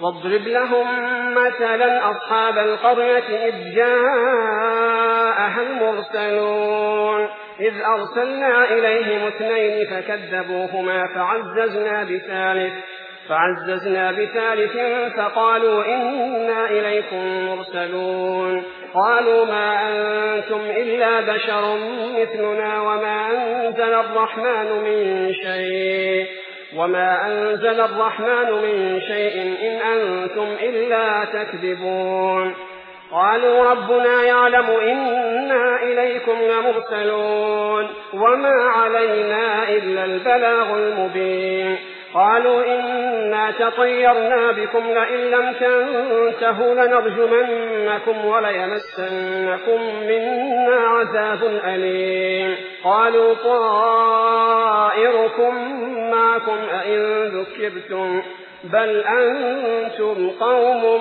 واضرب لهم مثلا أصحاب القرية إذ جاءها المرسلون إذ أرسلنا إليهم 2 فكذبوهما فعززنا بثالث فقالوا إنا إليكم مرسلون قالوا ما أنتم إلا بشر مثلنا وما أنزل الرحمن من شيء إن أنتم إلا تكذبون قالوا ربنا يعلم إنا إليكم لمرسلون وما علينا إلا البلاغ المبين قالوا إنا تطيرنا بكم لئن لم تنتهوا لنرجمنكم وليمسنكم منا عذاب أليم قالوا طائركم معكم أئن ذكرتم بل أنتم قوم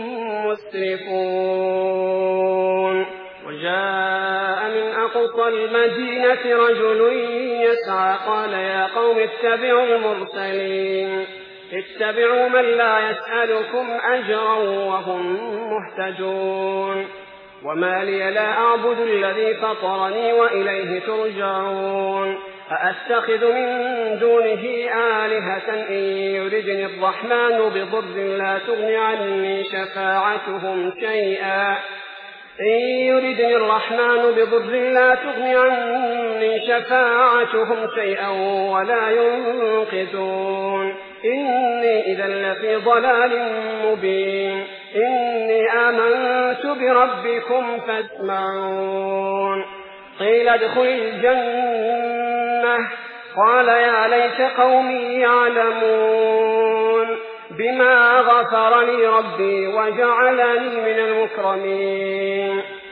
مسرفون وجاء من أقصى المدينة رجل يسعى قال يا قوم اتبعوا المرسلين اتبعوا من لا يسألكم أجرا وهم مهتدون وما لي لا أعبد الذي فطرني وإليه ترجعون أأتخذ من دونه آلهة إن يردني الرحمن بضر لا تغن عني شفاعتهم شيئا ولا ينقذون إني إذا لفي ضلال مبين إني آمنت بربكم فاسمعون قيل ادخل الجنة قال يا ليت قومي يعلمون بما غفر لي ربي وجعلني من المكرمين